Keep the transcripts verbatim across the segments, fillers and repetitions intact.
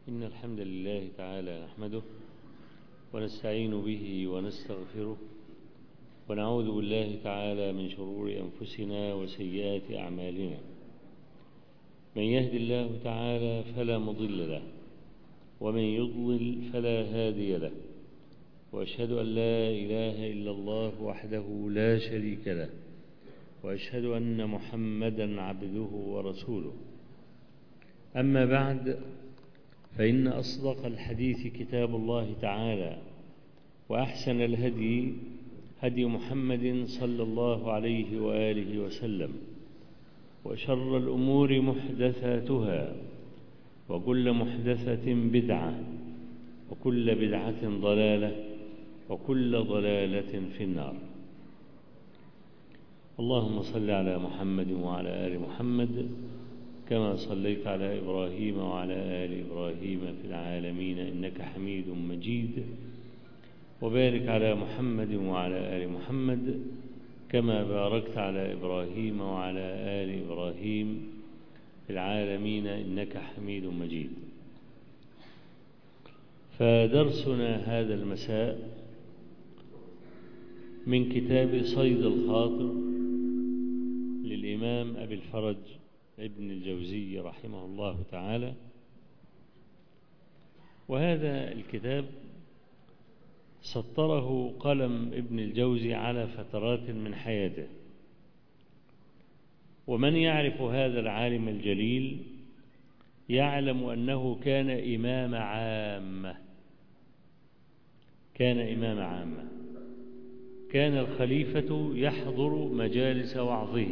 إن الحمد لله تعالى نحمده ونستعين به ونستغفره ونعوذ بالله تعالى من شرور أنفسنا وسيئات أعمالنا. من يهد الله تعالى فلا مضل له ومن يضلل فلا هادي له، وأشهد أن لا إله إلا الله وحده لا شريك له، وأشهد أن محمدا عبده ورسوله. أما بعد، فإن أصدق الحديث كتاب الله تعالى، وأحسن الهدي هدي محمد صلى الله عليه وآله وسلم، وشر الأمور محدثاتها، وكل محدثة بدعة، وكل بدعة ضلالة، وكل ضلالة في النار. اللهم صل على محمد وعلى آل محمد كما صليت على إبراهيم وعلى آل إبراهيم في العالمين إنك حميد مجيد، وبارك على محمد وعلى آل محمد كما باركت على إبراهيم وعلى آل إبراهيم في العالمين إنك حميد مجيد. فدرسنا هذا المساء من كتاب صيد الخاطر للإمام أبي الفرج ابن الجوزي رحمه الله تعالى. وهذا الكتاب سطره قلم ابن الجوزي على فترات من حياته، ومن يعرف هذا العالم الجليل يعلم أنه كان إمام عامة كان إمام عامة كان الخليفة يحضر مجالس وعظه،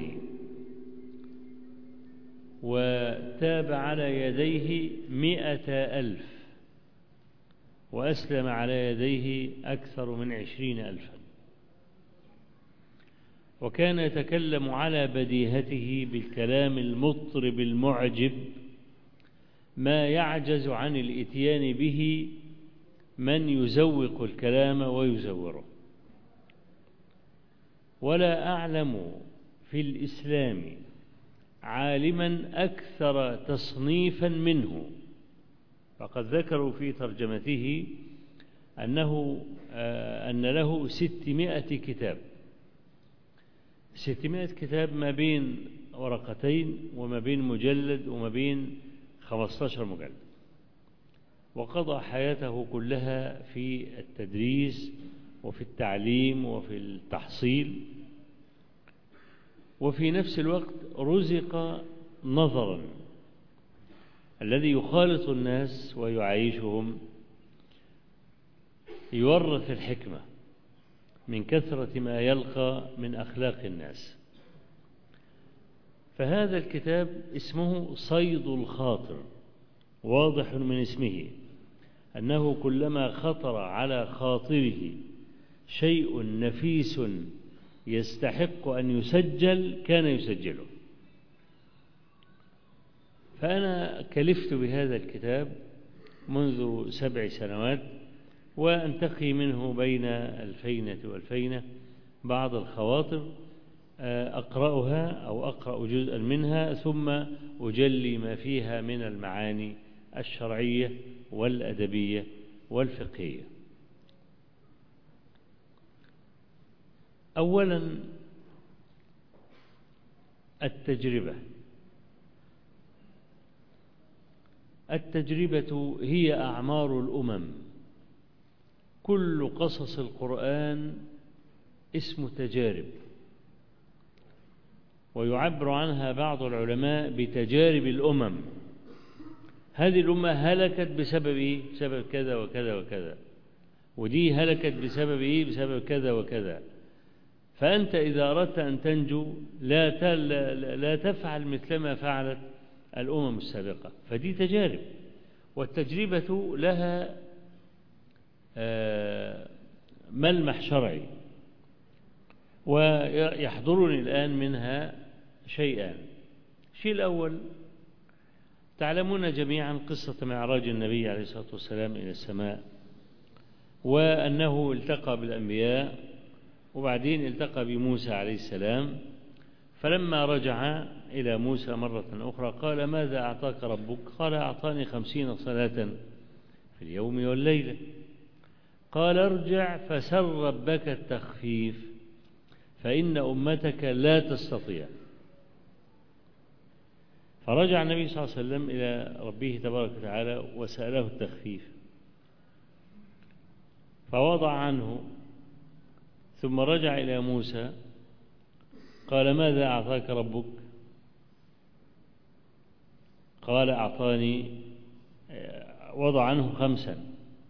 وتاب على يديه مئة ألف، وأسلم على يديه أكثر من عشرين ألفا، وكان يتكلم على بديهته بالكلام المطرب المعجب ما يعجز عن الإتيان به من يزوق الكلام ويزوره. ولا أعلم في الإسلام عالما أكثر تصنيفا منه، فقد ذكروا في ترجمته أنه أن له ستمائة كتاب ستمائة كتاب، ما بين ورقتين وما بين مجلد وما بين خمسة عشر مجلد، وقضى حياته كلها في التدريس وفي التعليم وفي التحصيل، وفي نفس الوقت رزق نظرا الذي يخالط الناس ويعيشهم، يورث الحكمة من كثرة ما يلقى من أخلاق الناس. فهذا الكتاب اسمه صيد الخاطر، واضح من اسمه أنه كلما خطر على خاطره شيء نفيس يستحق أن يسجل كان يسجله. فأنا كلفت بهذا الكتاب منذ سبع سنوات، وأنتقي منه بين الفينة والفينة بعض الخواطر أقرأها أو أقرأ جزءا منها، ثم أجلي ما فيها من المعاني الشرعية والأدبية والفقهية. أولا، التجربة. التجربة هي أعمار الأمم. كل قصص القرآن اسم تجارب، ويعبر عنها بعض العلماء بتجارب الأمم. هذه الأمة هلكت بسبب إيه؟ بسبب كذا وكذا وكذا، ودي هلكت بسبب إيه؟ بسبب كذا وكذا. فأنت إذا أردت أن تنجو لا لا تفعل مثلما فعلت الأمم السابقة، فدي تجارب، والتجربة لها ملمح شرعي. ويحضرني الآن منها شيئان. الشيء الأول، تعلمون جميعا قصة معراج النبي عليه الصلاة والسلام إلى السماء، وأنه التقى بالأنبياء، وبعدين التقى بموسى عليه السلام، فلما رجع إلى موسى مرة أخرى قال ماذا أعطاك ربك؟ قال أعطاني خمسين صلاة في اليوم والليلة. قال ارجع فسل ربك التخفيف فإن أمتك لا تستطيع. فرجع النبي صلى الله عليه وسلم إلى ربه تبارك وتعالى وسأله التخفيف فوضع عنه، ثم رجع إلى موسى قال ماذا أعطاك ربك؟ قال أعطاني، وضع عنه خمسا.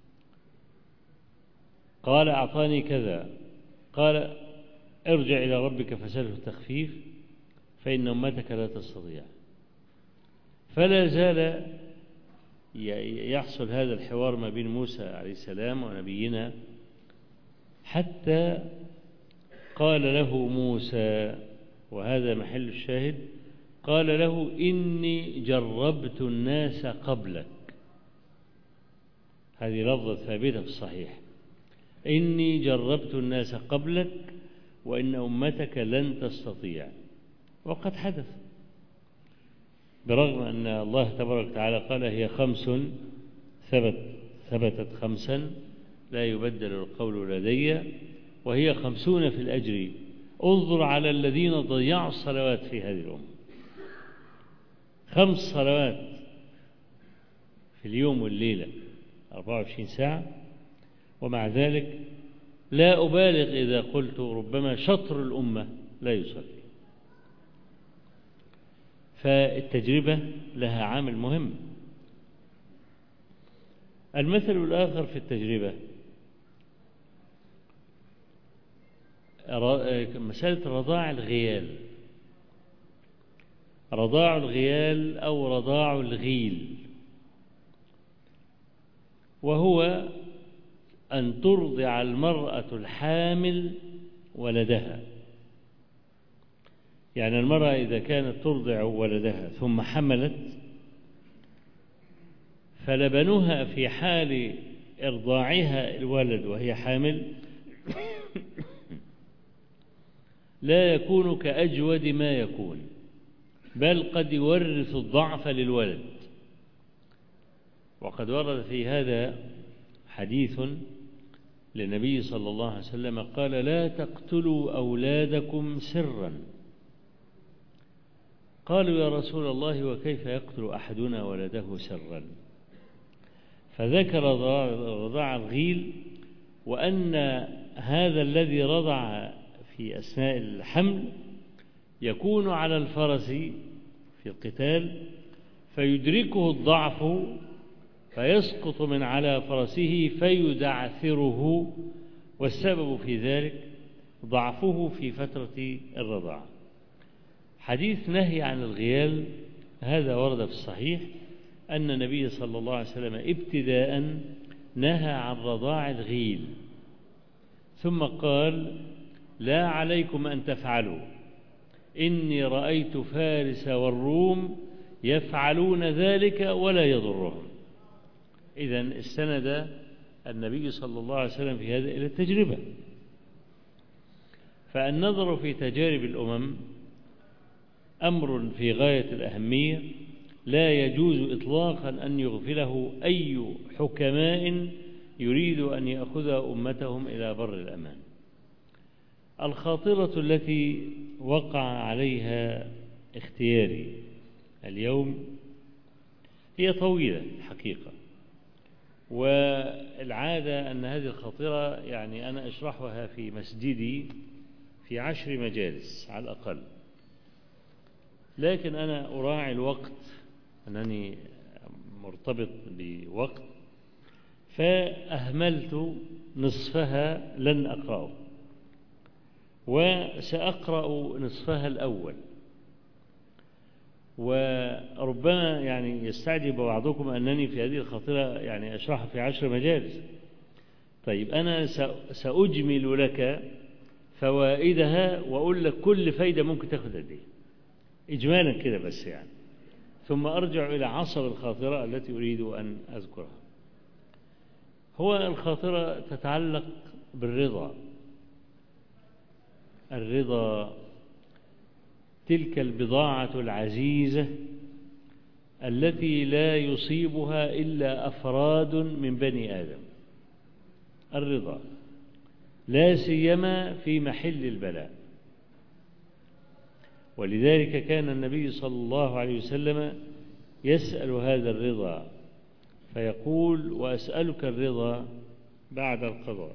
قال أعطاني كذا. قال ارجع إلى ربك فسأله التخفيف فإن أمتك لا تستطيع. فلا زال يحصل هذا الحوار ما بين موسى عليه السلام ونبينا حتى قال له موسى، وهذا محل الشاهد، قال له إني جربت الناس قبلك. هذه لفظة ثابتة في الصحيح، إني جربت الناس قبلك وإن أمتك لن تستطيع. وقد حدث، برغم أن الله تبارك وتعالى قال هي خمس ثبت ثبتت خمسا لا يبدل القول لدي وهي خمسون في الأجر. انظر على الذين ضيعوا الصلوات في هذه الأمة، خمس صلوات في اليوم والليلة أربعة وعشرين ساعة، ومع ذلك لا أبالغ إذا قلت ربما شطر الأمة لا يصلي. فالتجربة لها عامل مهم. المثل الآخر في التجربة مسألة رضاع الغيال، رضاع الغيال أو رضاع الغيل، وهو أن ترضع المرأة الحامل ولدها. يعني المرأة إذا كانت ترضع ولدها ثم حملت فلبنها في حال إرضاعها الولد وهي حامل لا يكون كأجود ما يكون، بل قد يورث الضعف للولد. وقد ورد في هذا حديث للنبي صلى الله عليه وسلم قال لا تقتلوا أولادكم سرا. قالوا يا رسول الله وكيف يقتل أحدنا ولده سرا؟ فذكر رضاع الغيل، وأن هذا الذي رضع في أثناء الحمل يكون على الفرس في القتال فيدركه الضعف فيسقط من على فرسه فيدعثره، والسبب في ذلك ضعفه في فترة الرضاعة. حديث نهي عن الغيال هذا ورد في الصحيح أن النبي صلى الله عليه وسلم ابتداء نهى عن رضاع الغيل، ثم قال لا عليكم أن تفعلوا إني رأيت فارس والروم يفعلون ذلك ولا يضرهم. إذن استند النبي صلى الله عليه وسلم في هذا إلى التجربة. فالنظر في تجارب الأمم أمر في غاية الأهمية لا يجوز إطلاقا أن يغفله أي حكماء يريد أن يأخذ أمتهم إلى بر الأمان. الخاطرة التي وقع عليها اختياري اليوم هي طويلة الحقيقة، والعادة أن هذه الخاطرة يعني أنا أشرحها في مسجدي في عشر مجالس على الأقل، لكن أنا أراعي الوقت، أنني مرتبط بوقت، فأهملت نصفها لن أقرأه، وسأقرأ نصفها الأول. وربما يعني يستعجب بعضكم أنني في هذه الخاطرة يعني أشرحها في عشر مجالس. طيب أنا سأجمل لك فوائدها وأقول لك كل فايدة ممكن تاخد قد إيه إجمالا كده بس يعني، ثم أرجع إلى عصر الخاطرة التي أريد أن أذكرها. هو الخاطرة تتعلق بالرضا. الرضا تلك البضاعة العزيزة التي لا يصيبها إلا أفراد من بني آدم، الرضا، لا سيما في محل البلاء. ولذلك كان النبي صلى الله عليه وسلم يسأل هذا الرضا فيقول: وأسألك الرضا بعد القضاء،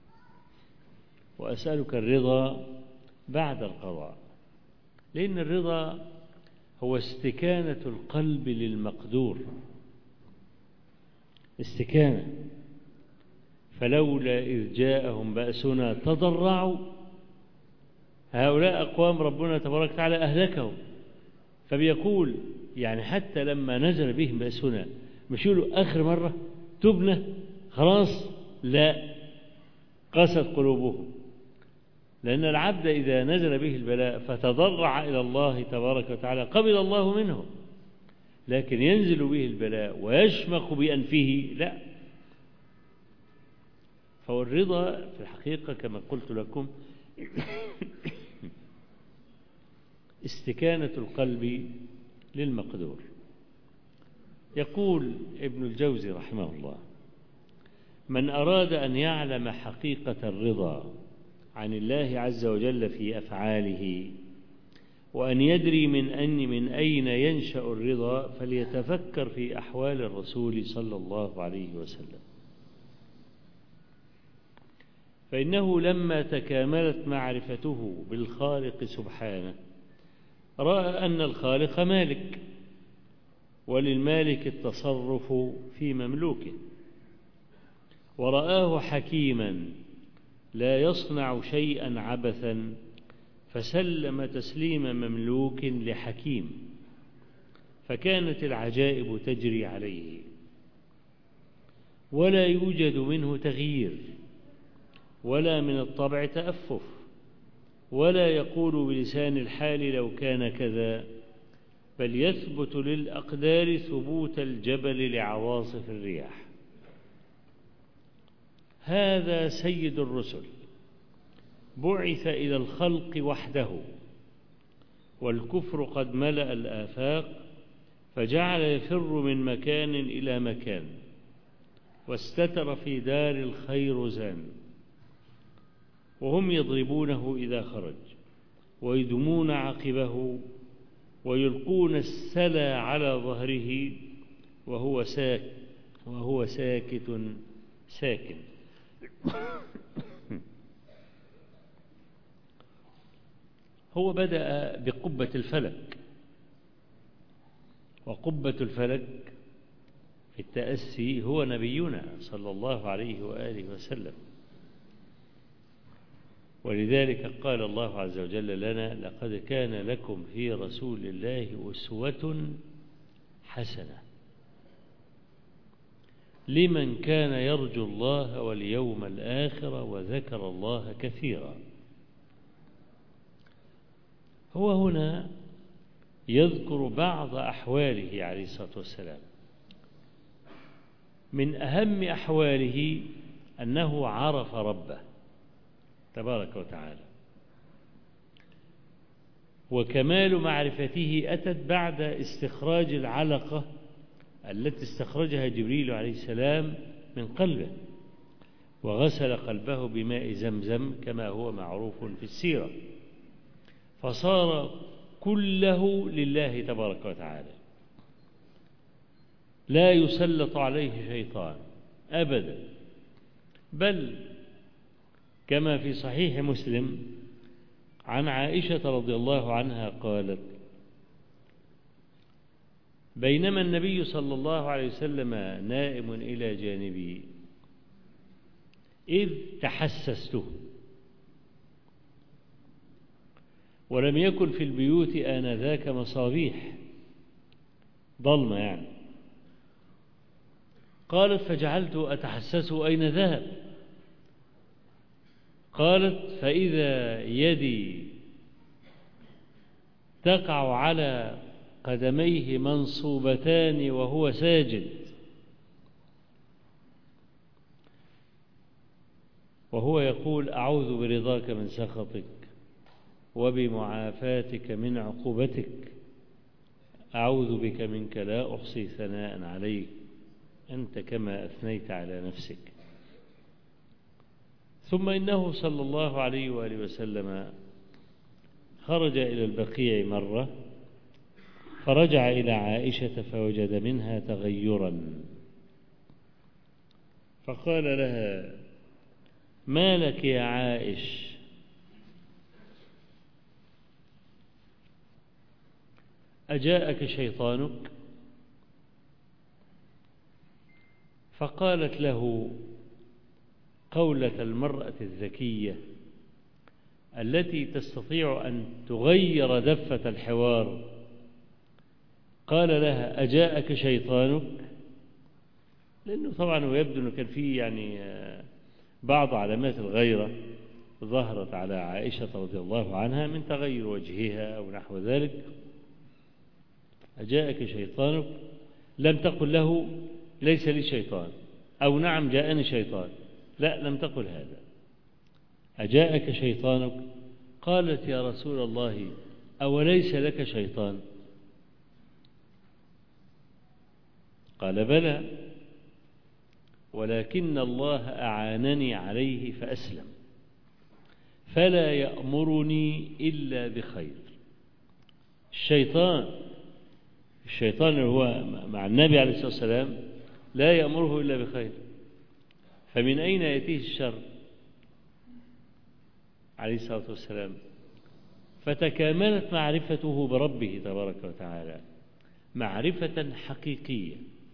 وأسألك الرضا بعد القضاء، لأن الرضا هو استكانة القلب للمقدور، استكانة. فلولا إذ جاءهم بأسنا تضرعوا، هؤلاء أقوام ربنا تبارك وتعالى أهلكهم، فبيقول يعني حتى لما نزل بهم بأسنا مش يقولوا آخر مرة تبنا خلاص، لا، قست قلوبهم. لأن العبد إذا نزل به البلاء فتضرع إلى الله تبارك وتعالى قبل الله منه، لكن ينزل به البلاء ويشمخ بأنفه لا. فهو الرضا في الحقيقة كما قلت لكم استكانة القلب للمقدور. يقول ابن الجوزي رحمه الله: من أراد أن يعلم حقيقة الرضا عن الله عز وجل في أفعاله، وأن يدري من أن من أين ينشأ الرضا، فليتفكر في أحوال الرسول صلى الله عليه وسلم. فإنه لما تكاملت معرفته بالخالق سبحانه رأى أن الخالق مالك، وللمالك التصرف في مملوكه، ورآه حكيما لا يصنع شيئا عبثا، فسلم تسليم مملوك لحكيم، فكانت العجائب تجري عليه، ولا يوجد منه تغيير، ولا من الطبع تأفف، ولا يقول بلسان الحال لو كان كذا، بل يثبت للأقدار ثبوت الجبل لعواصف الرياح. هذا سيد الرسل، بعث إلى الخلق وحده، والكفر قد ملأ الآفاق، فجعل يفر من مكان إلى مكان، واستتر في دار الخير زان، وهم يضربونه إذا خرج، ويدمون عقبه، ويلقون السلا على ظهره، وهو ساك وهو ساكت ساكن. هو بدأ بقبة الفلك، وقبة الفلك في التأسي هو نبينا صلى الله عليه وآله وسلم. ولذلك قال الله عز وجل لنا: لقد كان لكم في رسول الله أسوة حسنة لمن كان يرجو الله واليوم الآخر وذكر الله كثيرا. هو هنا يذكر بعض أحواله عليه الصلاة والسلام. من أهم أحواله أنه عرف ربه تبارك وتعالى، وكمال معرفته أتت بعد استخراج العلقة التي استخرجها جبريل عليه السلام من قلبه، وغسل قلبه بماء زمزم كما هو معروف في السيرة، فصار كله لله تبارك وتعالى، لا يسلط عليه شيطان أبدا. بل كما في صحيح مسلم عن عائشة رضي الله عنها قالت: بينما النبي صلى الله عليه وسلم نائم إلى جانبي إذ تحسسته، ولم يكن في البيوت آنذاك مصابيح، ظلمة يعني. قالت: فجعلت أتحسسه أين ذهب؟ قالت: فإذا يدي تقع على قدميه منصوبتان وهو ساجد، وهو يقول: أعوذ برضاك من سخطك وبمعافاتك من عقوبتك، أعوذ بك منك لا أحصي ثناء عليك أنت كما أثنيت على نفسك. ثم إنه صلى الله عليه وآله وسلم خرج إلى البقيع مرة، فرجع إلى عائشة فوجد منها تغيرا، فقال لها: ما لك يا عائش؟ أجاءك شيطانك؟ فقالت له قولة المرأة الذكية التي تستطيع أن تغير دفة الحوار، قال لها: أجاءك شيطانك؟ لأنه طبعا ويبدو أنه كان فيه يعني بعض علامات الغيرة ظهرت على عائشة رضي الله عنها من تغير وجهها أو نحو ذلك. أجاءك شيطانك؟ لم تقل له ليس لي شيطان أو نعم جاءني شيطان، لا، لم تقل هذا. أجاءك شيطانك؟ قالت: يا رسول الله أوليس لك شيطان؟ قال: بلى، ولكن الله أعانني عليه فأسلم، فلا يأمرني إلا بخير. الشيطان الشيطان اللي هو مع النبي عليه الصلاة والسلام لا يأمره إلا بخير، فمن أين يأتيه الشر عليه الصلاة والسلام؟ فتكاملت معرفته بربه تبارك وتعالى معرفة حقيقية،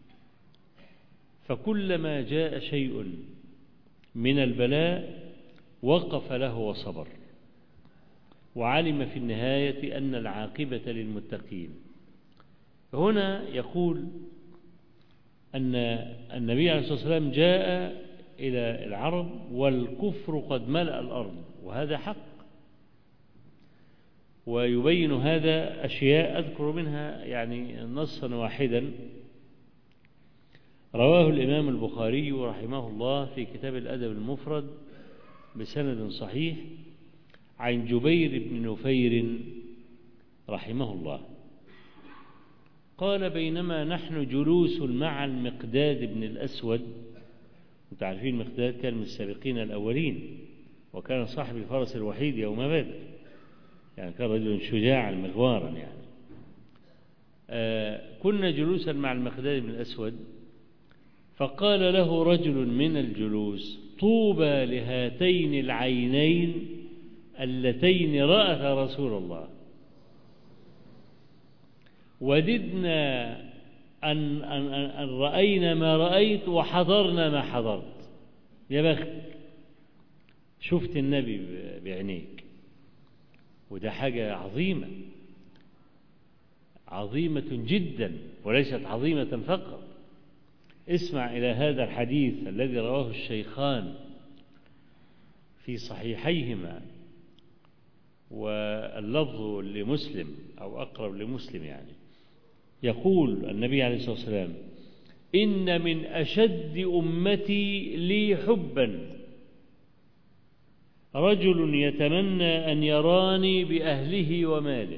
فكلما جاء شيء من البلاء وقف له وصبر، وعلم في النهاية أن العاقبة للمتقين. هنا يقول أن النبي عليه الصلاة والسلام جاء إلى العرب والكفر قد ملأ الأرض، وهذا حق، ويبين هذا أشياء أذكر منها يعني نصا واحدا رواه الإمام البخاري رحمه الله في كتاب الأدب المفرد بسند صحيح عن جبير بن نفير رحمه الله قال: بينما نحن جلوس مع المقداد بن الأسود، وتعرفين المقداد كان من السابقين الأولين، وكان صاحب الفرس الوحيد يوم بدر، يعني كان رجل شجاعا مغوارا يعني. آه كنا جلوسا مع المقداد بن الأسود، فقال له رجل من الجلوس: طوبى لهاتين العينين اللتين رأتا رسول الله، وددنا أن, أن, أن رأينا ما رأيت وحضرنا ما حضرت. يا بختك، شفت النبي بعينيك، وده حاجة عظيمة عظيمة جدا وليست عظيمة فقط. اسمع إلى هذا الحديث الذي رواه الشيخان في صحيحيهما، واللفظ لمسلم أو أقرب لمسلم يعني. يقول النبي عليه الصلاة والسلام: إن من أشد أمتي لي حبا رجل يتمنى أن يراني بأهله وماله.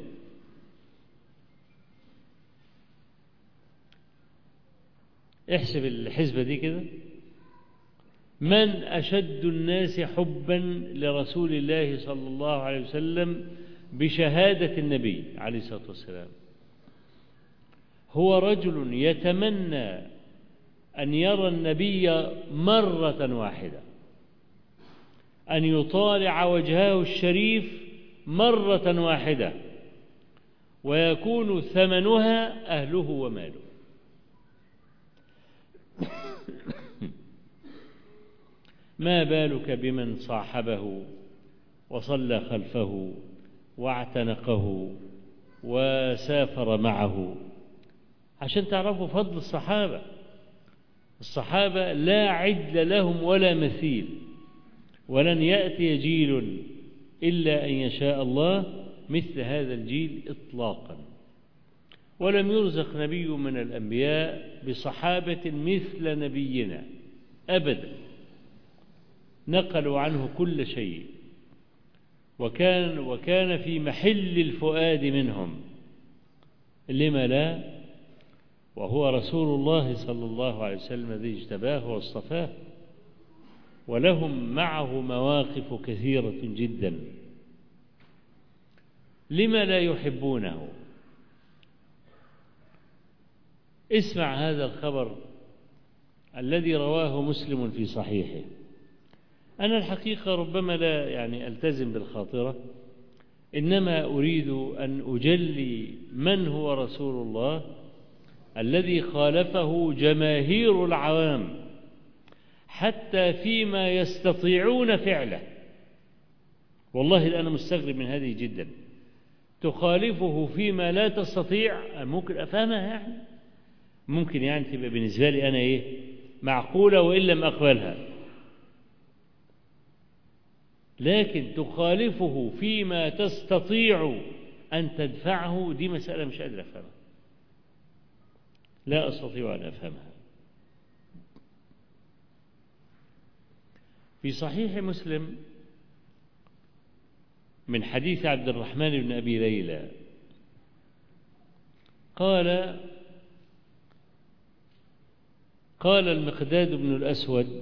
احسب الحسبة دي كده، من أشد الناس حبا لرسول الله صلى الله عليه وسلم بشهادة النبي عليه الصلاة والسلام؟ هو رجل يتمنى أن يرى النبي مرة واحدة، أن يطالع وجهه الشريف مرة واحدة، ويكون ثمنها أهله وماله. ما بالك بمن صاحبه وصلى خلفه واعتنقه وسافر معه؟ عشان تعرفوا فضل الصحابة. الصحابة لا عدل لهم ولا مثيل، ولن يأتي جيل إلا أن يشاء الله مثل هذا الجيل إطلاقا. ولم يرزق نبي من الأنبياء بصحابة مثل نبينا أبدا، نقلوا عنه كل شيء، وكان وكان في محل الفؤاد منهم، لما لا وهو رسول الله صلى الله عليه وسلم الذي اجتباه واصطفاه، ولهم معه مواقف كثيرة جدا، لما لا يحبونه؟ اسمع هذا الخبر الذي رواه مسلم في صحيحه. أنا الحقيقة ربما لا يعني ألتزم بالخاطرة، إنما أريد أن أجلي من هو رسول الله الذي خالفه جماهير العوام حتى فيما يستطيعون فعله. والله أنا مستغرب من هذه جدا، تخالفه فيما لا تستطيع. ممكن أفهمها يعني، ممكن يعني تبقى بالنسبة لي أنا إيه معقولة وإن لم أقبلها، لكن تخالفه فيما تستطيع أن تدفعه، دي مسألة مش قادر أفهمها، لا أستطيع أن أفهمها. في صحيح مسلم من حديث عبد الرحمن بن أبي ليلى قال قال المقداد بن الأسود: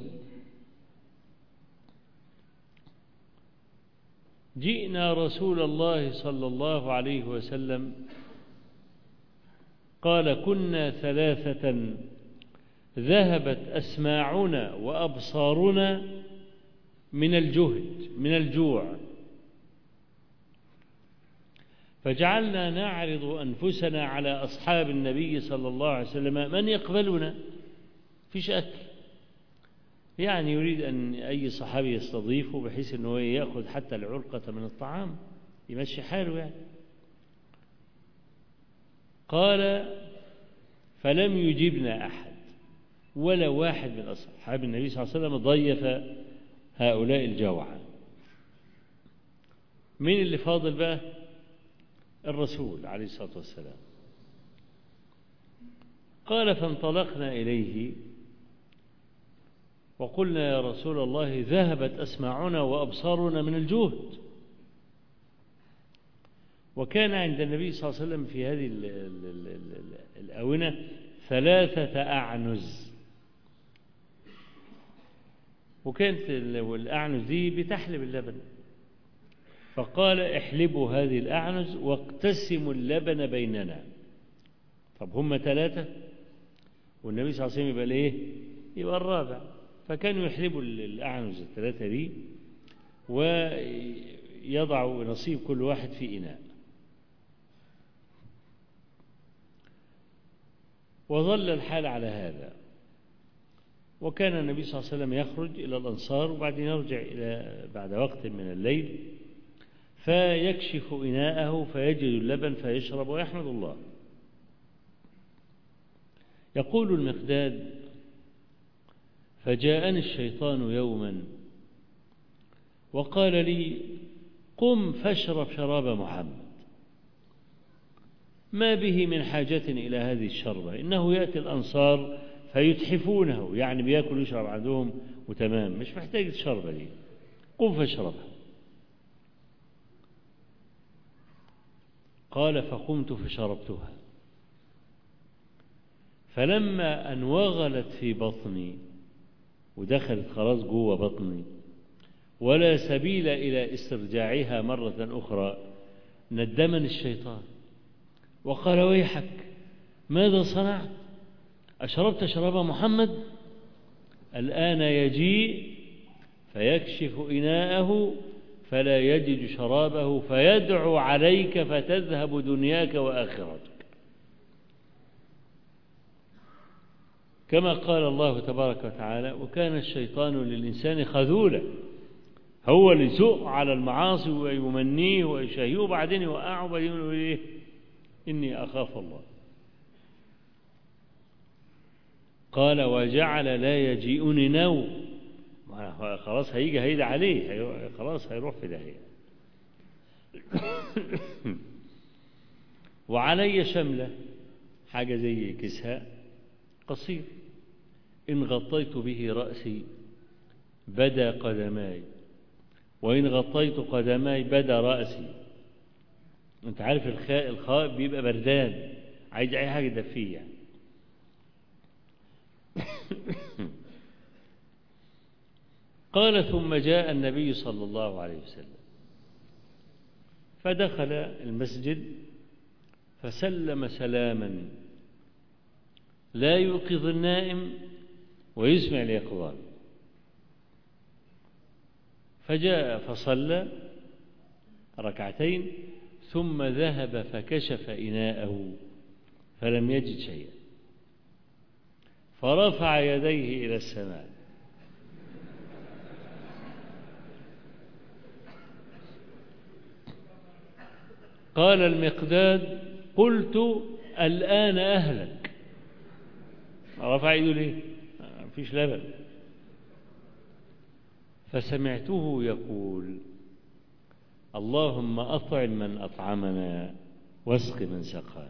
جئنا رسول الله صلى الله عليه وسلم، قال: كنا ثلاثة ذهبت أسماعنا وأبصارنا من الجهد من الجوع، فجعلنا نعرض أنفسنا على أصحاب النبي صلى الله عليه وسلم من يقبلنا، فيش أكل، يعني يريد أن أي صحابي يستضيفه بحيث أنه يأخذ حتى العرقة من الطعام يمشي حاله يعني. قال: فلم يجبنا أحد، ولا واحد من أصحاب النبي صلى الله عليه وسلم ضيف هؤلاء الجوعى. مين اللي فاضل بقى؟ الرسول عليه الصلاة والسلام. قال: فانطلقنا إليه وقلنا: يا رسول الله، ذهبت أسماعنا وأبصارنا من الجهد. وكان عند النبي صلى الله عليه وسلم في هذه الآونة ثلاثة أعنز، وكانت الأعنز دي بتحلب اللبن، فقال: احلبوا هذه الأعنز واقتسموا اللبن بيننا. طب هم ثلاثة والنبي صلى الله عليه وسلم يبقى ليه؟ يبقى الرابع. فكانوا يحلبوا الأعنز الثلاثة دي ويضعوا نصيب كل واحد في إناء. وظل الحال على هذا، وكان النبي صلى الله عليه وسلم يخرج إلى الأنصار وبعدين يرجع إلى بعد وقت من الليل فيكشف إناءه فيجد اللبن فيشرب ويحمد الله. يقول المقداد: فجاءني الشيطان يوما وقال لي: قم فاشرب شراب محمد، ما به من حاجة إلى هذه الشربة، إنه يأتي الأنصار فيتحفونه، يعني بياكل ويشرب عندهم وتمام، مش محتاج الشربة دي، قم فاشربها. قال: فقمت فشربتها، فلما أن وغلت في بطني ودخلت خلاص جوه بطني ولا سبيل إلى استرجاعها مرة أخرى، ندمني الشيطان وقال: ويحك، ماذا صنعت؟ أشربت شراب محمد؟ الآن يجيء فيكشف إناءه فلا يجد شرابه فيدعو عليك فتذهب دنياك وآخرتك، كما قال الله تبارك وتعالى: وكان الشيطان للإنسان خذولا، هو اللي يسوق على المعاصي ويمنيه ويشهيه وبعدين يوقعه وبعدين يقول إيه؟ إني أخاف الله. قال: وجعل لا يجيئني نوم، خلاص هيجي هيدي عليه، خلاص هيروح في داهية. وعلي شملة، حاجة زي كساء قصير، إن غطيت به رأسي بدا قدماي وإن غطيت قدماي بدا رأسي. أنت عارف الخاء الخاء بيبقى بردان، عايز أي حاجة تدفيه يعني. قال ثم جاء النبي صلى الله عليه وسلم فدخل المسجد فسلم سلاما لا يوقظ النائم ويسمع اليقظان، فجاء فصلى ركعتين ثم ذهب فكشف إناءه فلم يجد شيئا، فرفع يديه إلى السماء قال المقداد قلت الآن أهلك. رفع يده ليه؟ مفيش لبن. فسمعته يقول اللهم أطعم من أطعمنا واسق من سقانا.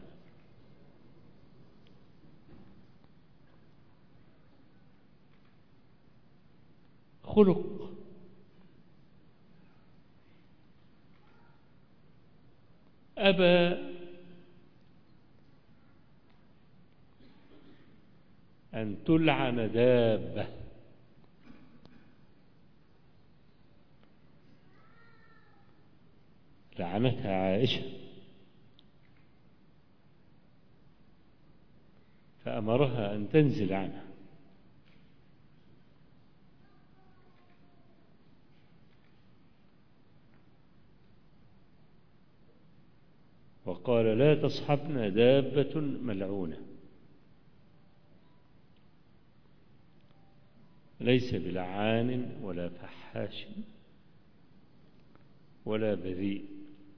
خلق أبى أن تلعن دابة لعنتها عائشة فأمرها أن تنزل عنها، وقال لا تصحبنا دابة ملعونة ليس بلعان ولا فحاش ولا بذيء.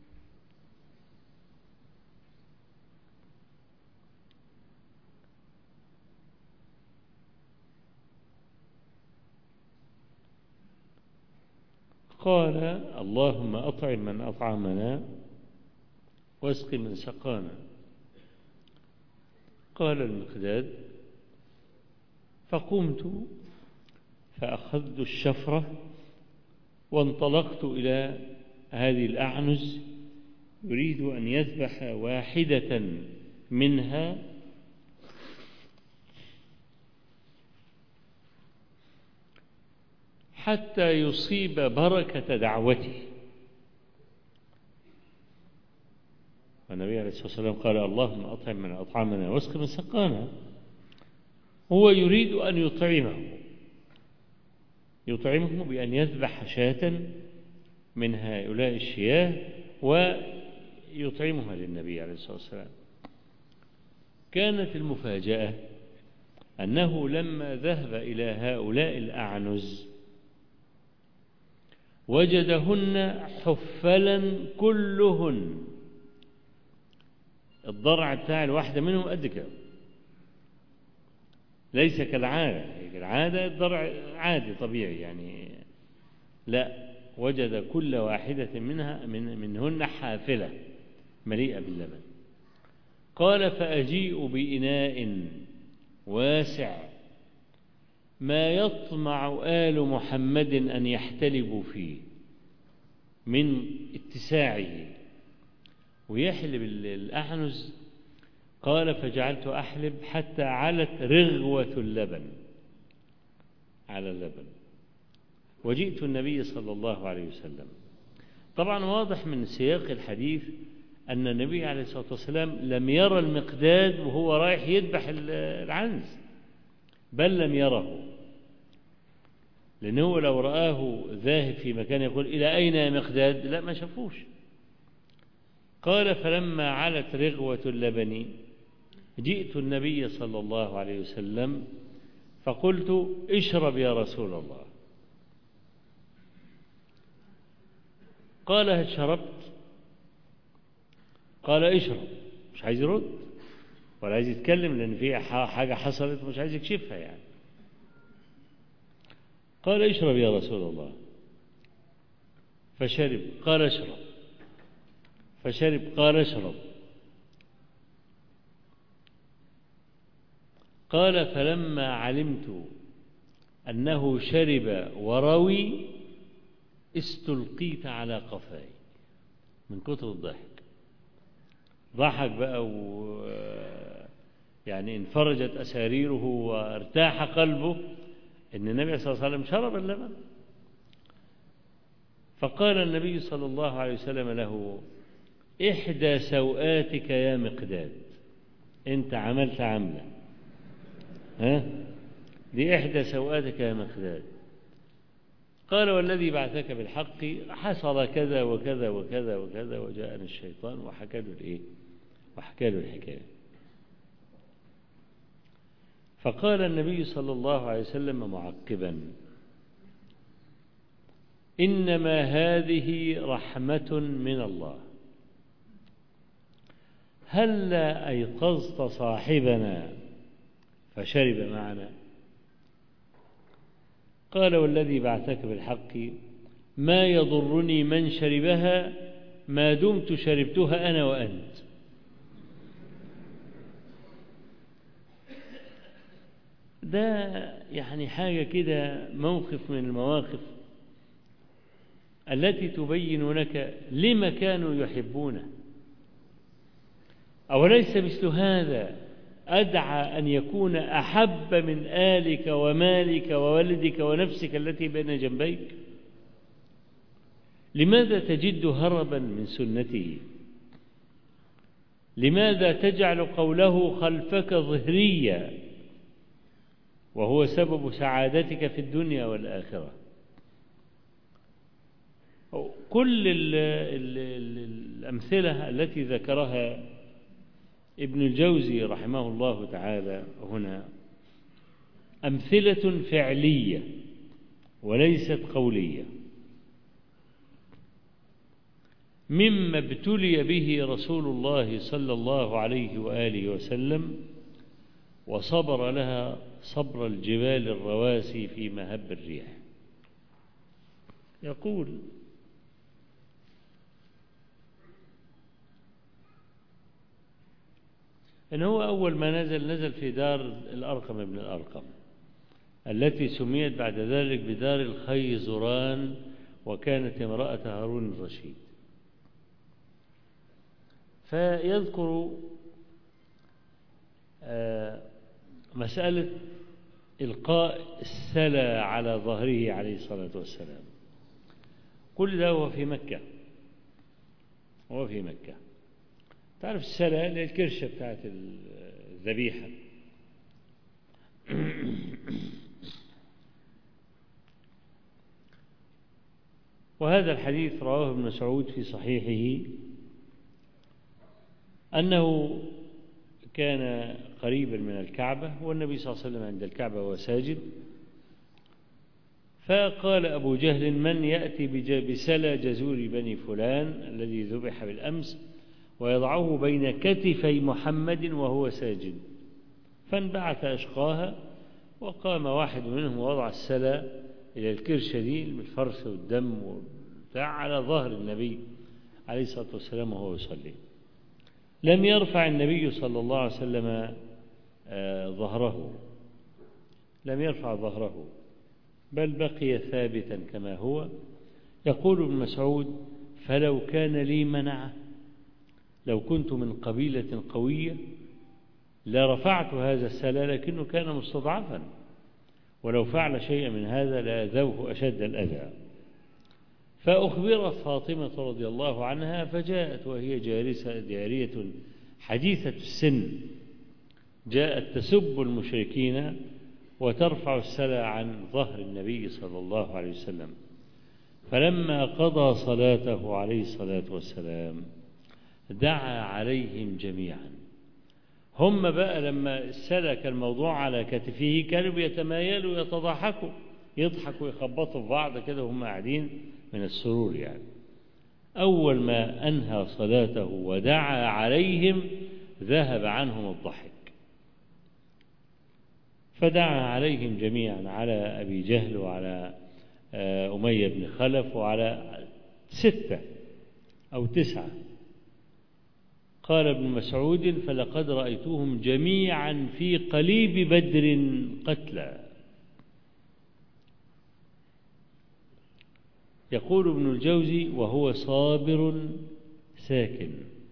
قال اللهم أطعم من أطعمنا واسق من سقانا. قال المقداد فقمت فأخذت الشفرة وانطلقت إلى هذه الأعنز يريد أن يذبح واحدة منها حتى يصيب بركة دعوته. والنبي عليه الصلاة والسلام قال اللهم أطعم من أطعمنا واسق من سقانا. هو يريد أن يطعمه يطعمه بأن يذبح شاة من هؤلاء الشياه ويطعمها للنبي عليه الصلاة والسلام. كانت المفاجأة أنه لما ذهب إلى هؤلاء الأعنز وجدهن حفلا كلهن، الضرع بتاع الواحدة منهم قد كده، ليس كالعادة. العادة الضرع عادي طبيعي يعني، لا، وجد كل واحدة منها من منهن حافلة مليئة باللبن. قال فأجيء بإناء واسع ما يطمع آل محمد أن يحتلبوا فيه من اتساعه ويحلب الأعنز. قال فجعلت أحلب حتى علت رغوة اللبن على اللبن وجئت النبي صلى الله عليه وسلم. طبعا واضح من سياق الحديث أن النبي عليه الصلاة والسلام لم يرى المقداد وهو رايح يذبح العنز، بل لم يره، لأنه لو رآه ذاهب في مكان يقول إلى أين يا مقداد، لا ما شافوش. قال فلما علت رغوة اللبن جئت النبي صلى الله عليه وسلم فقلت اشرب يا رسول الله. قال هل شربت؟ قال اشرب. مش عايز يرد ولا عايز يتكلم لأن في حاجة حصلت مش عايز يكشفها يعني. قال اشرب يا رسول الله فشرب. قال اشرب فشرب. قال اشرب. قال فلما علمت أنه شرب وروي استلقيت على قفاي من كتر الضحك. ضحك بقى و يعني انفرجت أساريره وارتاح قلبه إن النبي صلى الله عليه وسلم شرب اللبن. فقال النبي صلى الله عليه وسلم له: إحدى سوآتك يا مقداد، أنت عملت عملة، ها؟ دي إحدى سوآتك يا مقداد. قال: والذي بعثك بالحق حصل كذا وكذا وكذا وكذا، وجاءني الشيطان وحكى له الإيه؟ وحكى له الحكاية. فقال النبي صلى الله عليه وسلم معقبا: إنما هذه رحمة من الله، هلا أيقظت صاحبنا فشرب معنا؟ قال: والذي بعثك بالحق ما يضرني من شربها ما دمت شربتها أنا وأنت. ده يعني حاجة كده، موقف من المواقف التي تبين لك لما كانوا يحبونه. أوليس مثل هذا أدعى أن يكون أحب من آلك ومالك وولدك ونفسك التي بين جنبيك؟ لماذا تجد هربا من سنته؟ لماذا تجعل قوله خلفك ظهريا وهو سبب سعادتك في الدنيا والآخرة؟ كل ال ال ال الأمثلة التي ذكرها ابن الجوزي رحمه الله تعالى هنا أمثلة فعلية وليست قولية، مما ابتلي به رسول الله صلى الله عليه وآله وسلم وصبر لها صبر الجبال الرواسي في مهب الريح. يقول: إن هو أول ما نزل نزل في دار الأرقم ابن الأرقم التي سميت بعد ذلك بدار الخيزران، وكانت امرأة هارون الرشيد. فيذكر مسألة إلقاء السلى على ظهره عليه الصلاة والسلام. كل ده هو في مكة، هو في مكة. تعرف السلة اللي الكرشة بتاعت الذبيحة. وهذا الحديث رواه ابن مسعود في صحيحه أنه كان قريبا من الكعبة والنبي صلى الله عليه وسلم عند الكعبة وهو ساجد، فقال أبو جهل: من يأتي بسلى جزور بني فلان الذي ذبح بالأمس ويضعه بين كتفي محمد وهو ساجد؟ فانبعث أشقاها، وقام واحد منهم ووضع السلى إلى الكرشة دي بالفرس والدم وبتاع على ظهر النبي عليه الصلاة والسلام وهو يصلي. لم يرفع النبي صلى الله عليه وسلم ظهره، لم يرفع ظهره، بل بقي ثابتا كما هو. يقول ابن مسعود: فلو كان لي منعه، لو كنت من قبيلة قوية لرفعت هذا السلى، لكنه كان مستضعفا، ولو فعل شيئا من هذا لأذوه أشد الأذى. فأخبرت فاطمة رضي الله عنها، فجاءت وهي جارسة جارية حديثة السن، جاءت تسب المشركين وترفع السلى عن ظهر النبي صلى الله عليه وسلم. فلما قضى صلاته عليه الصلاة والسلام دعا عليهم جميعا. هم بقى لما سلك الموضوع على كتفه كانوا بيتمايلوا ويتضاحكوا، يضحكوا ويخبطوا في بعض كده وهم قاعدين من السرور يعني. أول ما أنهى صلاته ودعا عليهم ذهب عنهم الضحك، فدعا عليهم جميعا، على أبي جهل وعلى أمية بن خلف وعلى ستة أو تسعة. قال ابن مسعود: فلقد رأيتهم جميعا في قليب بدر قتلى. يقول ابن الجوزي: وهو صابر ساكن.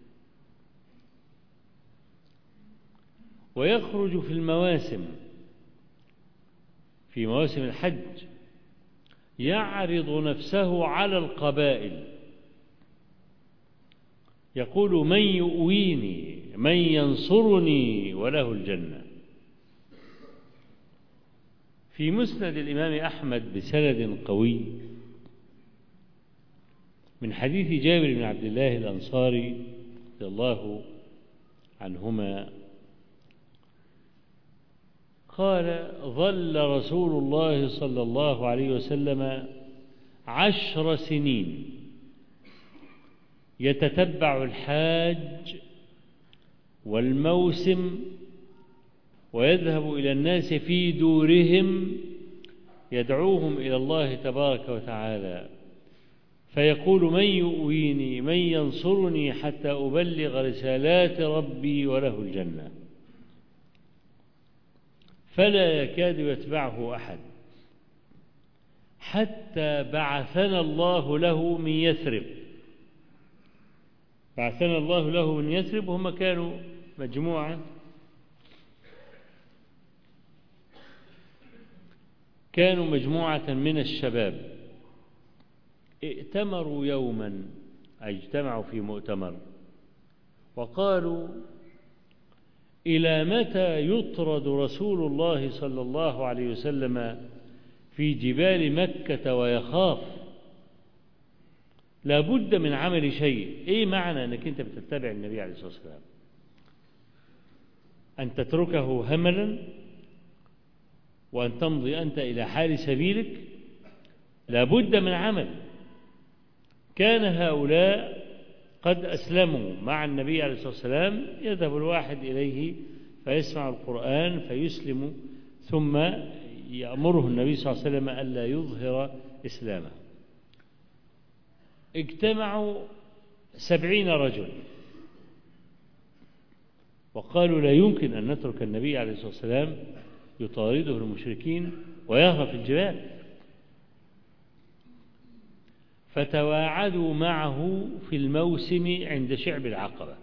ويخرج في المواسم، في مواسم الحج يعرض نفسه على القبائل، يقول: من يؤويني، من ينصرني، وله الجنة. في مسند الإمام أحمد بسند قوي من حديث جابر بن عبد الله الأنصاري رضي الله عنهما قال: ظل رسول الله صلى الله عليه وسلم عشر سنين يتتبع الحاج والموسم، ويذهب إلى الناس في دورهم يدعوهم إلى الله تبارك وتعالى، فيقول: من يؤويني، من ينصرني حتى أبلغ رسالات ربي، وله الجنة. فلا يكاد يتبعه أحد حتى بعثنا الله له من يثرب. بعثنا الله له من يثرب، هم كانوا مجموعة كانوا مجموعة من الشباب ائتمروا يوما، أي اجتمعوا في مؤتمر، وقالوا: إلى متى يطرد رسول الله صلى الله عليه وسلم في جبال مكة ويخاف؟ لا بد من عمل شيء. إيه معنى أنك أنت بتتبع النبي عليه الصلاة والسلام؟ أن تتركه هملا وأن تمضي أنت إلى حال سبيلك؟ لا بد من عمل. كان هؤلاء قد أسلموا مع النبي عليه الصلاة والسلام، يذهب الواحد إليه فيسمع القرآن فيسلم، ثم يأمره النبي صلى الله عليه وسلم ألا يظهر إسلامه. اجتمعوا سبعين رجل وقالوا: لا يمكن أن نترك النبي عليه الصلاة والسلام يطارده المشركين ويهرب في الجبال. فتواعدوا معه في الموسم عند شعب العقبة،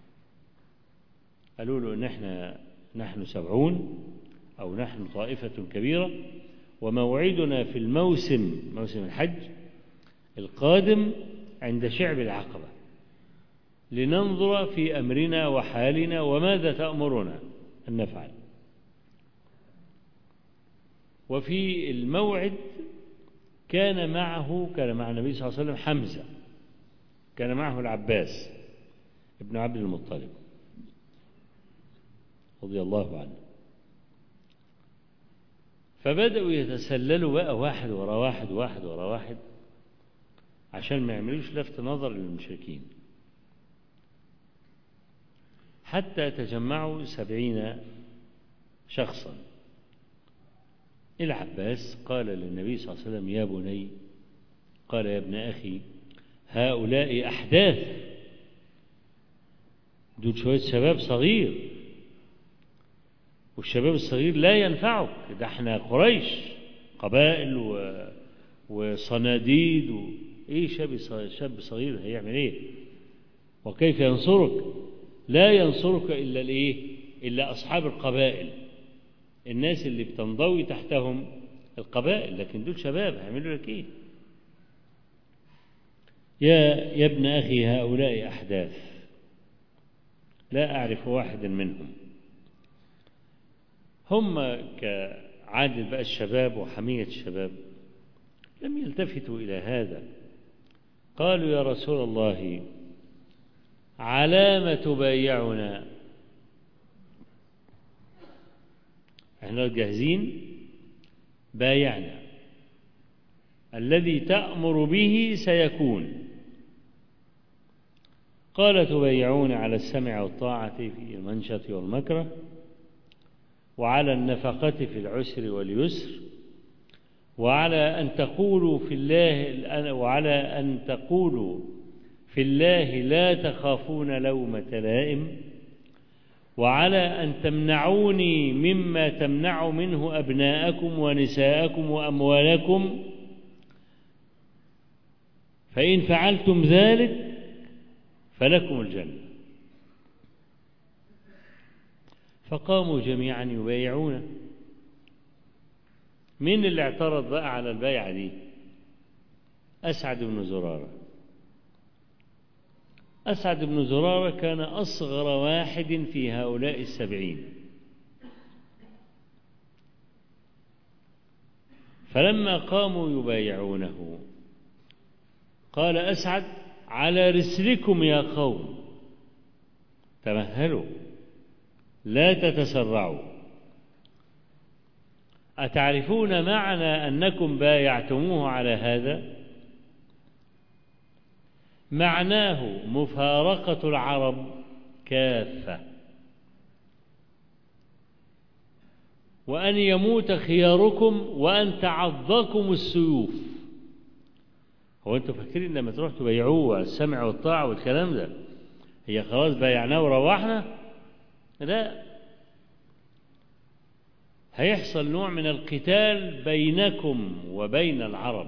قالوا له: نحن نحن سبعون أو نحن طائفة كبيرة، وموعدنا في الموسم، موسم الحج القادم، عند شعب العقبة، لننظر في أمرنا وحالنا وماذا تأمرنا أن نفعل. وفي الموعد كان معه كان مع النبي صلى الله عليه وسلم حمزة، كان معه العباس ابن عبد المطلب رضي الله عنه. فبدأوا يتسللوا بقى واحد ورا واحد واحد ورا واحد عشان ما يعملوش لفت نظر للمشركين، حتى تجمعوا سبعين شخصا. العباس قال للنبي صلى الله عليه وسلم: يا بني، قال: يا ابن أخي، هؤلاء أحداث، دول شوية شباب صغير، والشباب الصغير لا ينفعك، ده احنا قريش قبائل و... وصناديد و... ايه شاب شاب صغير هيعمل ايه؟ وكيف ينصرك؟ لا ينصرك إلا الايه؟ إلا أصحاب القبائل، الناس اللي بتنضوي تحتهم القبائل، لكن دول شباب هيعملوا لك ايه؟ يا يا ابن أخي، هؤلاء أحداث، لا أعرف واحدا منهم. هم كعادة بقى الشباب وحمية الشباب لم يلتفتوا إلى هذا. قالوا: يا رسول الله، على ما تبايعنا؟ احنا جاهزين، بايعنا، الذي تأمر به سيكون. قال: تبايعون على السمع والطاعة في المنشط والمكره، وعلى النفقة في العسر واليسر، وعلى أن تقولوا في الله وعلى أن تقولوا في الله لا تخافون لومة لائم، وعلى أن تمنعوني مما تمنع منه أبناءكم ونساءكم وأموالكم، فإن فعلتم ذلك فلكم الجنة. فقاموا جميعا يبايعونه. مين اللي اعترض بقى على البيعة دي؟ أسعد بن زرارة. أسعد بن زرارة كان أصغر واحد في هؤلاء السبعين. فلما قاموا يبايعونه قال أسعد: على رسلكم يا قوم، تمهلوا لا تتسرعوا. أتعرفون معنى أنكم بايعتموه على هذا؟ معناه مفارقة العرب كافة، وأن يموت خياركم وأن تعضكم السيوف. هو أنتم فاكرين لما تروح تبايعوه على السمع والطاعة والكلام ده هي خلاص بايعناه وروحنا؟ لا، هيحصل نوع من القتال بينكم وبين العرب،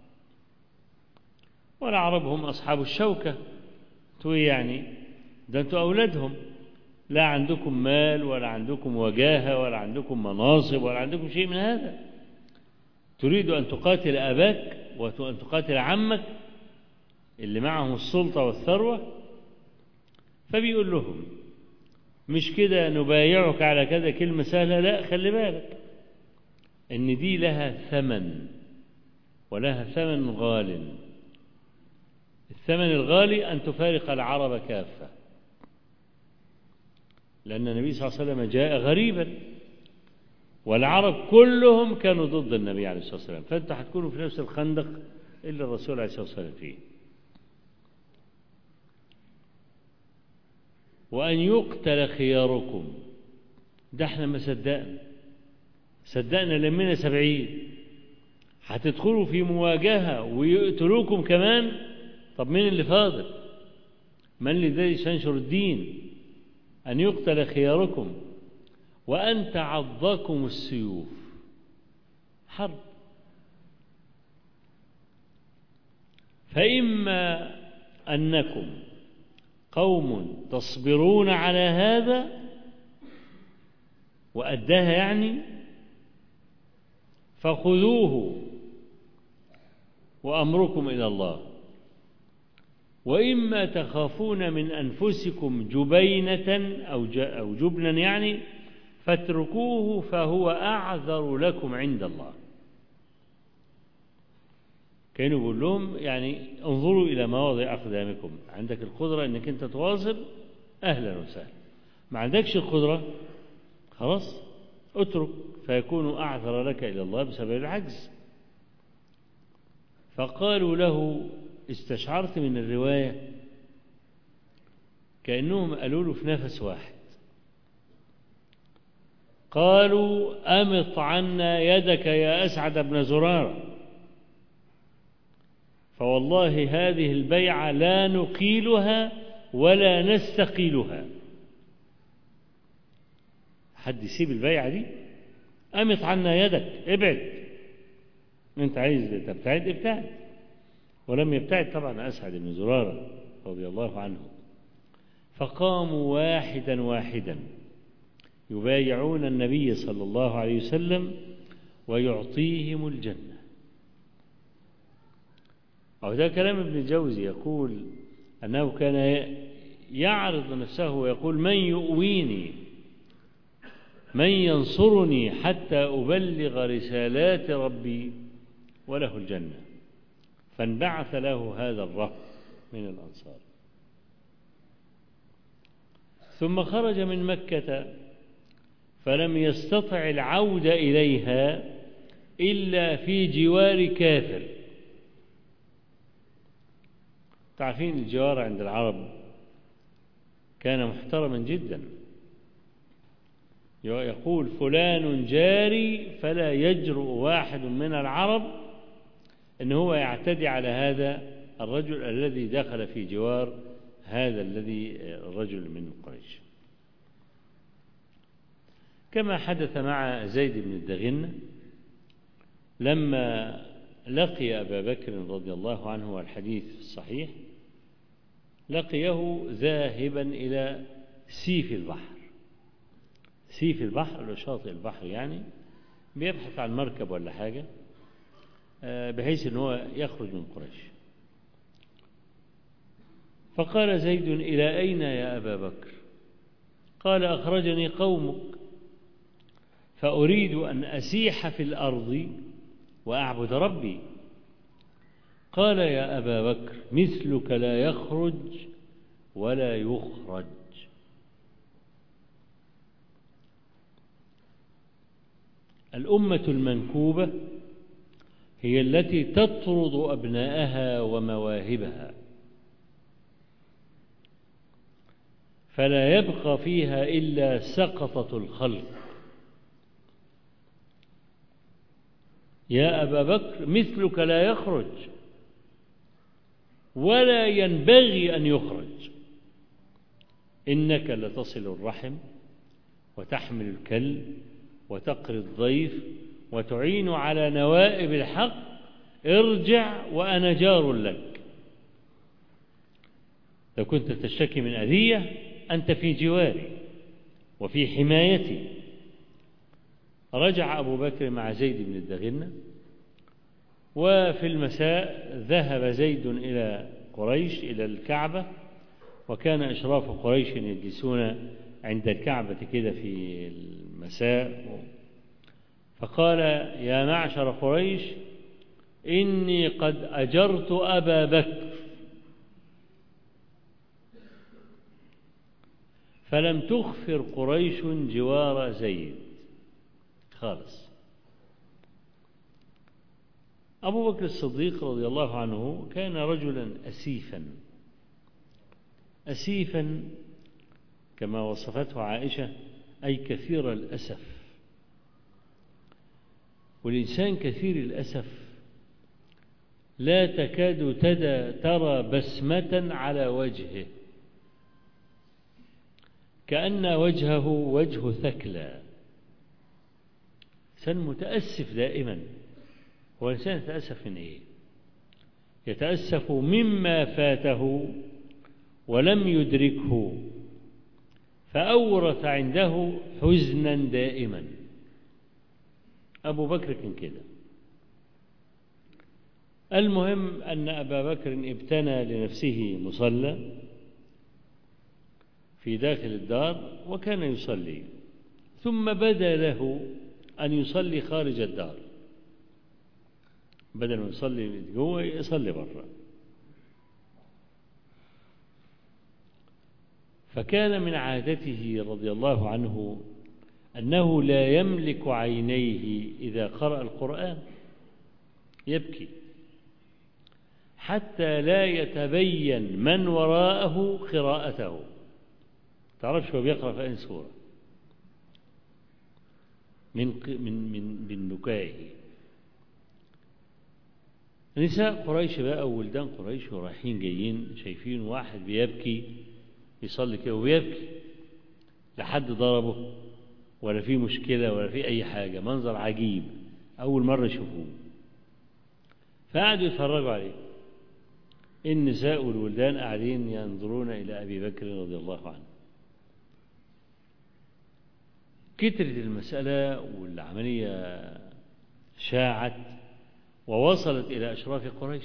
والعرب هم أصحاب الشوكة. انتوا يعني ده انتوا أولادهم، لا عندكم مال ولا عندكم وجاهة ولا عندكم مناصب ولا عندكم شيء من هذا. تريد أن تقاتل أباك وأن تقاتل عمك اللي معهم السلطة والثروة. فبيقول لهم مش كده نبايعك على كذا كلمة سهلة، لا، خلي بالك إن دي لها ثمن، ولها ثمن غال. الثمن الغالي أن تفارق العرب كافة، لأن النبي صلى الله عليه وسلم جاء غريبا والعرب كلهم كانوا ضد النبي عليه الصلاة والسلام، فأنت هتكونوا في نفس الخندق اللي الرسول عليه الصلاة والسلام فيه. وأن يقتل خياركم، ده احنا ما صدقنا صدقنا لمنا سبعين، هتدخلوا في مواجهة ويقتلوكم كمان. طب مين اللي فاضل؟ من الذي ينشر الدين؟ أن يقتل خياركم وأن تعضكم السيوف. حرب. فإما أنكم قوم تصبرون على هذا وأداها يعني فخذوه وأمركم إلى الله، وإما تخافون من أنفسكم جبينة أو أو جبنا يعني فاتركوه فهو أعذر لكم عند الله. كانوا يقول لهم يعني انظروا إلى مواضع أقدامكم، عندك القدرة أنك أنت تواصل أهلا وسهلا، ما عندكش القدرة خلاص اترك فيكون أعذر لك إلى الله بسبب العجز. فقالوا له، استشعرت من الرواية كأنهم قالوا له في نفس واحد، قالوا أمط عنا يدك يا أسعد بن زرارة، فوالله هذه البيعة لا نقيلها ولا نستقيلها. حد يسيب البيعة دي؟ أمط عنا يدك، ابعد، انت عايز تبتعد ابتعد. ولم يبتعد طبعا أسعد بن زرارة رضي الله عنه. فقاموا واحدا واحدا يبايعون النبي صلى الله عليه وسلم ويعطيهم الجنة. أو ده كلام ابن الجوزي، يقول أنه كان يعرض نفسه ويقول من يؤويني، من ينصرني حتى أبلغ رسالات ربي، وله الجنة. فانبعث له هذا الرهط من الأنصار. ثم خرج من مكة فلم يستطع العودة إليها إلا في جوار كافر. تعرفين الجوار عند العرب كان محترما جدا، يقول فلان جاري، فلا يجرؤ واحد من العرب أن هو يعتدي على هذا الرجل الذي دخل في جوار هذا الذي الرجل من قريش، كما حدث مع زيد بن الدغنة لما لقي أبا بكر رضي الله عنه، والحديث الصحيح، لقيه ذاهبا إلى سيف البحر. سيف البحر اللي شاطئ البحر، يعني بيبحث عن مركب ولا حاجة بحيث أنه يخرج من قريش. فقال زيد: إلى أين يا أبا بكر؟ قال: أخرجني قومك فأريد أن أسيح في الأرض وأعبد ربي. قال: يا أبا بكر، مثلك لا يخرج ولا يخرج. الأمة المنكوبة هي التي تطرد أبناءها ومواهبها، فلا يبقى فيها إلا سقطة الخلق. يا أبا بكر، مثلك لا يخرج ولا ينبغي أن يخرج، إنك لتصل الرحم وتحمل الكل وتقري الضيف وتعين على نوائب الحق. ارجع وأنا جار لك. لو كنت تشتكي من أذية أنت في جواري وفي حمايتي. رجع أبو بكر مع زيد بن الدغنة، وفي المساء ذهب زيد إلى قريش إلى الكعبة، وكان إشراف قريش يجلسون عند الكعبة كده في المساء. فقال: يا معشر قريش، إني قد أجرت أبا بكر فلم تخفر قريش جوار زيد خالص. أبو بكر الصديق رضي الله عنه كان رجلا أسيفا، أسيفا كما وصفته عائشة، أي كثير الأسف. والإنسان كثير الأسف لا تكاد ترى بسمة على وجهه، كأن وجهه وجه ثكلى. إنسان متأسف دائما. هو الإنسان يتأسف من إيه؟ يتأسف مما فاته ولم يدركه، فأورث عنده حزنا دائما. أبو بكر كان كده. المهم أن أبا بكر ابتنى لنفسه مصلى في داخل الدار وكان يصلي، ثم بدا له أن يصلي خارج الدار، بدل ما يصلي جوه يصلي برا. فكان من عادته رضي الله عنه أنه لا يملك عينيه إذا قرأ القرآن، يبكي حتى لا يتبين من وراءه قراءته. تعرفش هو بيقرأ في أي سورة من من من من بكائه. نساء قريش بقى وولدان قريش ورايحين جايين شايفين واحد بيبكي يصلي كده وبيبكي، لا حد ضربه ولا في مشكلة ولا في أي حاجة، منظر عجيب أول مرة يشوفوه. فقعدوا يتفرجوا عليه. النساء والولدان قاعدين ينظرون إلى أبي بكر رضي الله عنه. كترت المسألة والعملية شاعت ووصلت إلى أشراف قريش،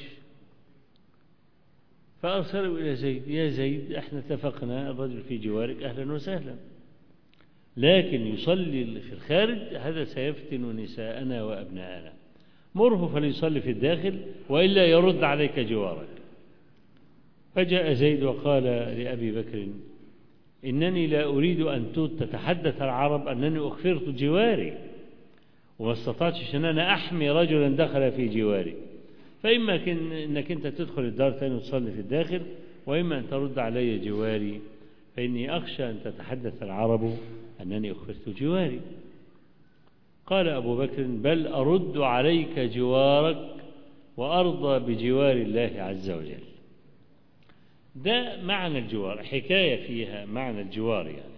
فأرسلوا إلى زيد: يا زيد، احنا اتفقنا الرجل في جوارك أهلا وسهلا، لكن يصلي في الخارج هذا سيفتن نساءنا وأبناءنا، مره فليصلي في الداخل وإلا يرد عليك جوارك. فجاء زيد وقال لأبي بكر: إنني لا أريد أن تتحدث العرب أنني أخفرت جواري، وما استطعتش أن أنا أحمي رجلا دخل في جواري، فإما أنك أنت تدخل الدار ثاني وتصلي في الداخل، وإما أن ترد علي جواري، فإني أخشى أن تتحدث العرب أنني أخفرت جواري. قال أبو بكر: بل أرد عليك جوارك وأرضى بجوار الله عز وجل. ده معنى الجوار، حكاية فيها معنى الجوار. يعني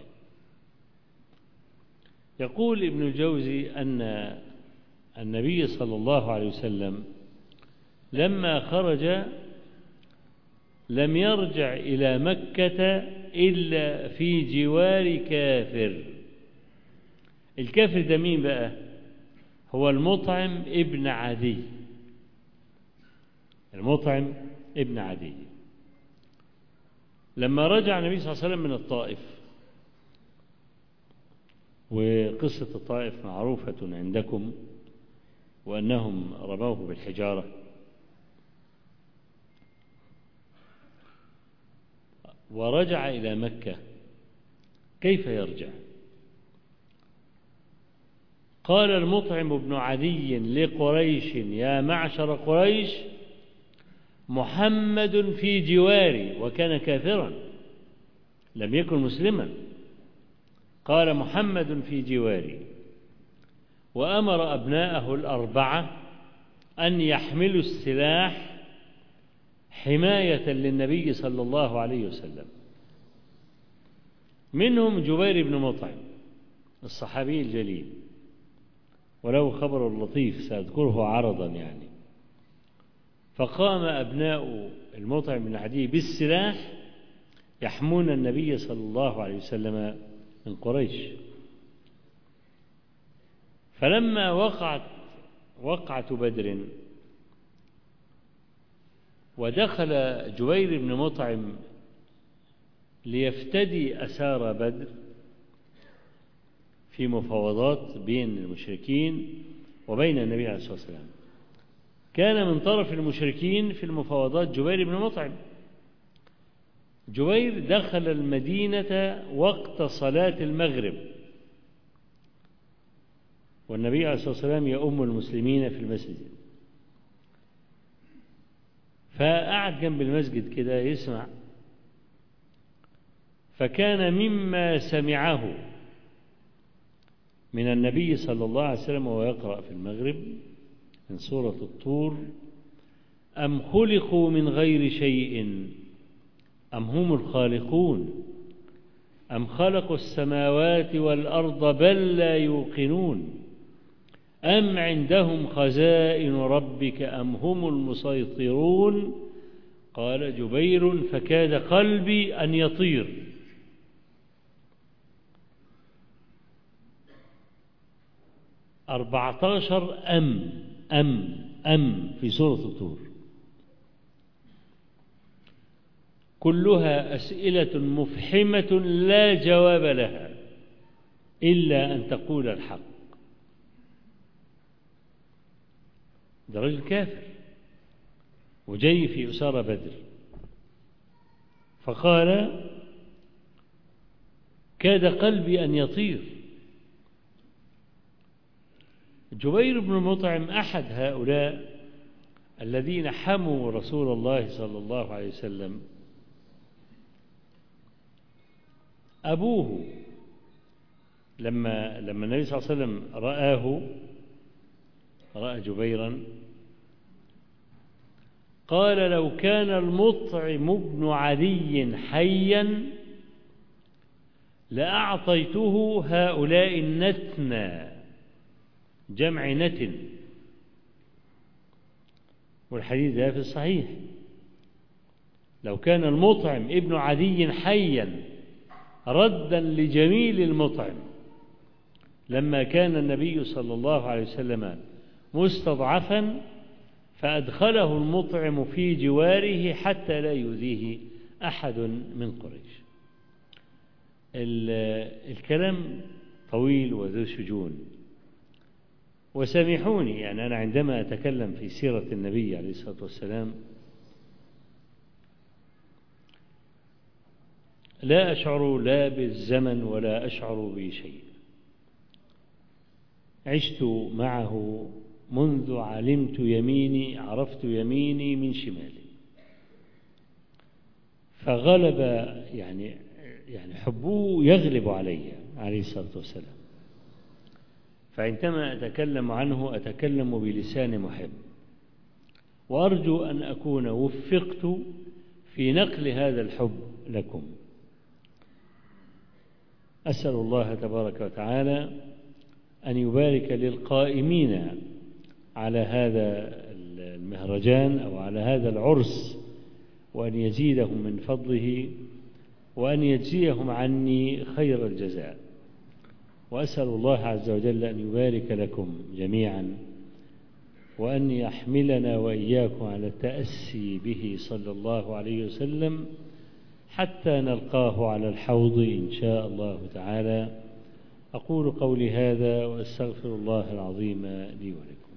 يقول ابن الجوزي أن النبي صلى الله عليه وسلم لما خرج لم يرجع إلى مكة إلا في جوار كافر. الكافر ده مين بقى؟ هو المطعم ابن عدي. المطعم ابن عدي لما رجع النبي صلى الله عليه وسلم من الطائف، وقصة الطائف معروفة عندكم، وأنهم رموه بالحجارة، ورجع إلى مكة، كيف يرجع؟ قال المطعم بن عدي لقريش: يا معشر قريش، محمد في جواري. وكان كافرا لم يكن مسلما. قال: محمد في جواري. وأمر أبناءه الأربعة أن يحملوا السلاح حماية للنبي صلى الله عليه وسلم. منهم جبير بن مطعم الصحابي الجليل، وله خبر لطيف سأذكره عرضا يعني. فقام أبناء المطعم بن عدي بالسلاح يحمون النبي صلى الله عليه وسلم من قريش. فلما وقعت وقعة بدر ودخل جبير بن مطعم ليفتدي أسار بدر في مفاوضات بين المشركين وبين النبي عليه الصلاة والسلام، كان من طرف المشركين في المفاوضات جبير بن مطعم. جبير دخل المدينة وقت صلاة المغرب، والنبي عليه الصلاة والسلام يؤم المسلمين في المسجد، فقعد جنب المسجد كده يسمع. فكان مما سمعه من النبي صلى الله عليه وسلم وهو يقرأ في المغرب من سورة الطور: أم خلقوا من غير شيء أم هم الخالقون أم خلقوا السماوات والأرض بل لا يوقنون أم عندهم خزائن ربك أم هم المسيطرون. قال جبير: فكاد قلبي أن يطير. أربعة عشر أم أم أم في سورة الطور، كلها أسئلة مفحمة لا جواب لها إلا أن تقول الحق. ده رجل كافر وجاي في أسارة بدر، فقال: كاد قلبي أن يطير. جبير بن مطعم أحد هؤلاء الذين حموا رسول الله صلى الله عليه وسلم. أبوه لما لما النبي صلى الله عليه وسلم رآه رأى جبيرا قال: لو كان المطعم بن عدي حيا لأعطيته هؤلاء النتنى، جمع نتن، والحديث ده في الصحيح. لو كان المطعم ابن عدي حيا ردا لجميل المطعم لما كان النبي صلى الله عليه وسلم مستضعفا فأدخله المطعم في جواره حتى لا يؤذيه أحد من قريش. الكلام طويل وذو شجون، وسامحوني يعني أنا عندما أتكلم في سيرة النبي عليه الصلاة والسلام لا أشعر لا بالزمن ولا أشعر بشيء. عشت معه منذ علمت يميني عرفت يميني من شمالي، فغلب يعني يعني حبه يغلب علي عليه الصلاة والسلام. فعندما أتكلم عنه أتكلم بلسان محب، وأرجو أن أكون وفقت في نقل هذا الحب لكم. أسأل الله تبارك وتعالى أن يبارك للقائمين على هذا المهرجان أو على هذا العرس، وأن يزيدهم من فضله، وأن يجزيهم عني خير الجزاء. وأسأل الله عز وجل أن يبارك لكم جميعا، وأن يحملنا وإياكم على التأسي به صلى الله عليه وسلم حتى نلقاه على الحوض إن شاء الله تعالى. أقول قولي هذا وأستغفر الله العظيم لي ولكم.